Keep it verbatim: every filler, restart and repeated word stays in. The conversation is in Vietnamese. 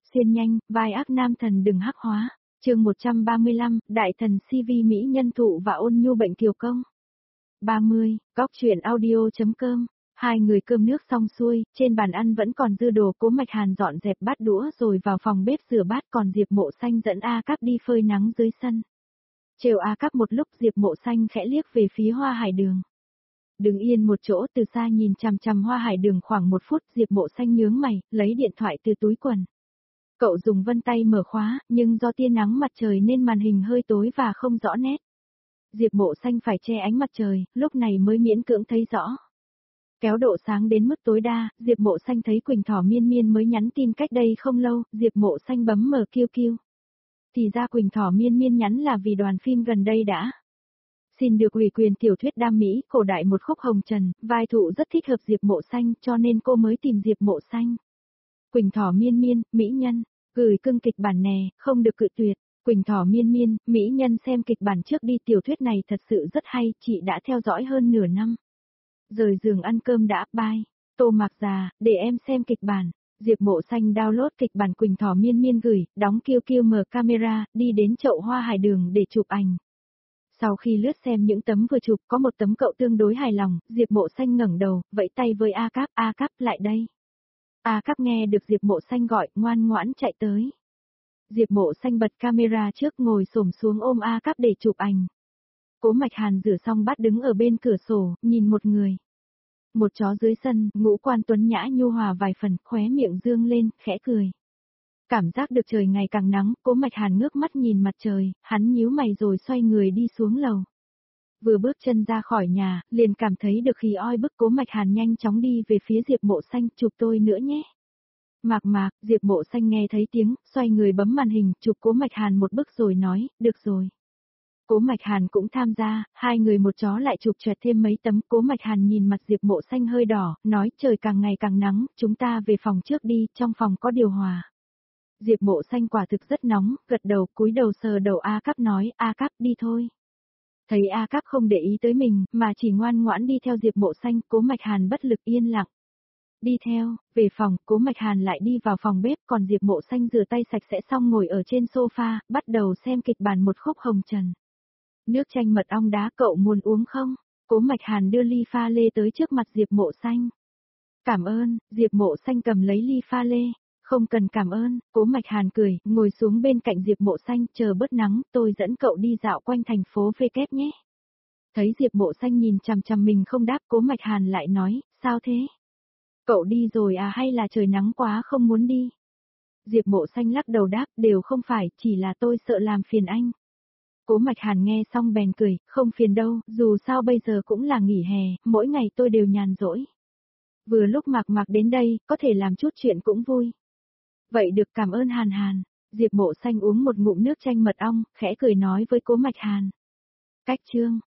Xuyên nhanh, vai ác nam thần đừng hắc hóa. Chương một trăm ba mươi lăm, đại thần xê vê mỹ nhân thụ và ôn nhu bệnh kiều công. ba mươi, góc truyện audio.com. Hai người cơm nước xong xuôi, trên bàn ăn vẫn còn dư đồ, Cố Mạch Hàn dọn dẹp bát đũa rồi vào phòng bếp rửa bát, còn Diệp Mộ Xanh dẫn A Cáp đi phơi nắng dưới sân. Trêu A Cáp một lúc, Diệp Mộ Xanh khẽ liếc về phía Hoa Hải Đường. Đứng yên một chỗ từ xa nhìn chằm chằm Hoa Hải Đường khoảng một phút, Diệp Mộ Xanh nhướng mày, lấy điện thoại từ túi quần. Cậu dùng vân tay mở khóa, nhưng do tia nắng mặt trời nên màn hình hơi tối và không rõ nét. Diệp Mộ Xanh phải che ánh mặt trời, lúc này mới miễn cưỡng thấy rõ. Kéo độ sáng đến mức tối đa, Diệp Mộ Xanh thấy Quỳnh Thỏ Miên Miên mới nhắn tin cách đây không lâu, Diệp Mộ Xanh bấm mở kiu kiu. Thì ra Quỳnh Thỏ Miên Miên nhắn là vì đoàn phim gần đây đã xin được ủy quyền tiểu thuyết đam mỹ, cổ đại một khúc hồng trần, vai thụ rất thích hợp Diệp Mộ Xanh cho nên cô mới tìm Diệp Mộ Xanh. Quỳnh Thỏ Miên Miên, mỹ nhân, gửi cưng kịch bản nè, không được cự tuyệt. Quỳnh Thỏ Miên Miên, mỹ nhân xem kịch bản trước đi, tiểu thuyết này thật sự rất hay, chị đã theo dõi hơn nửa năm. Rời giường ăn cơm đã, bye. Tô Mạc già, để em xem kịch bản. Diệp Mộ Xanh download kịch bản Quỳnh Thỏ Miên Miên gửi, đóng kiu kiu mở camera, đi đến chậu Hoa Hải Đường để chụp ảnh. Sau khi lướt xem những tấm vừa chụp, có một tấm cậu tương đối hài lòng, Diệp Mộ Xanh ngẩng đầu, vẫy tay với A Cáp, A Cáp lại đây. A Cáp nghe được Diệp Mộ Xanh gọi, ngoan ngoãn chạy tới. Diệp Mộ Xanh bật camera trước, ngồi xổm xuống ôm A Cáp để chụp ảnh. Cố Mạch Hàn rửa xong bát đứng ở bên cửa sổ, nhìn một người. Một chó dưới sân, ngũ quan tuấn nhã nhu hòa vài phần, khóe miệng dương lên, khẽ cười. Cảm giác được trời ngày càng nắng, Cố Mạch Hàn ngước mắt nhìn mặt trời, hắn nhíu mày rồi xoay người đi xuống lầu. Vừa bước chân ra khỏi nhà, liền cảm thấy được khí oi bức, Cố Mạch Hàn nhanh chóng đi về phía Diệp Mộ Xanh, chụp tôi nữa nhé. Mạc mạc, Diệp Mộ Xanh nghe thấy tiếng, xoay người bấm màn hình, chụp Cố Mạch Hàn một bức rồi nói, được rồi. Cố Mạch Hàn cũng tham gia, hai người một chó lại chụp choẹt thêm mấy tấm. Cố Mạch Hàn nhìn mặt Diệp Mộ Xanh hơi đỏ, nói trời càng ngày càng nắng, chúng ta về phòng trước đi, trong phòng có điều hòa. Diệp Mộ Xanh quả thực rất nóng, gật đầu, cúi đầu sờ đầu A Cáp nói, A Cáp đi thôi. Thấy A Cáp không để ý tới mình, mà chỉ ngoan ngoãn đi theo Diệp Mộ Xanh, Cố Mạch Hàn bất lực yên lặng. Đi theo, về phòng, Cố Mạch Hàn lại đi vào phòng bếp, còn Diệp Mộ Xanh rửa tay sạch sẽ xong ngồi ở trên sofa, bắt đầu xem kịch bản một khúc hồng trần. Nước chanh mật ong đá, cậu muốn uống không? Cố Mạch Hàn đưa ly pha lê tới trước mặt Diệp Mộ Xanh. Cảm ơn, Diệp Mộ Xanh cầm lấy ly pha lê. Không cần cảm ơn, Cố Mạch Hàn cười, ngồi xuống bên cạnh Diệp Mộ Xanh, chờ bớt nắng, tôi dẫn cậu đi dạo quanh thành phố V kép nhé. Thấy Diệp Mộ Xanh nhìn chằm chằm mình không đáp, Cố Mạch Hàn lại nói, sao thế? Cậu đi rồi à, hay là trời nắng quá không muốn đi? Diệp Mộ Xanh lắc đầu đáp, đều không phải, chỉ là tôi sợ làm phiền anh. Cố Mạch Hàn nghe xong bèn cười, không phiền đâu, dù sao bây giờ cũng là nghỉ hè, mỗi ngày tôi đều nhàn rỗi. Vừa lúc Mạc Mạc đến đây, có thể làm chút chuyện cũng vui. Vậy được, cảm ơn Hàn Hàn. Diệp Mộ Xanh uống một ngụm nước chanh mật ong, khẽ cười nói với Cố Mạch Hàn. Cách chương.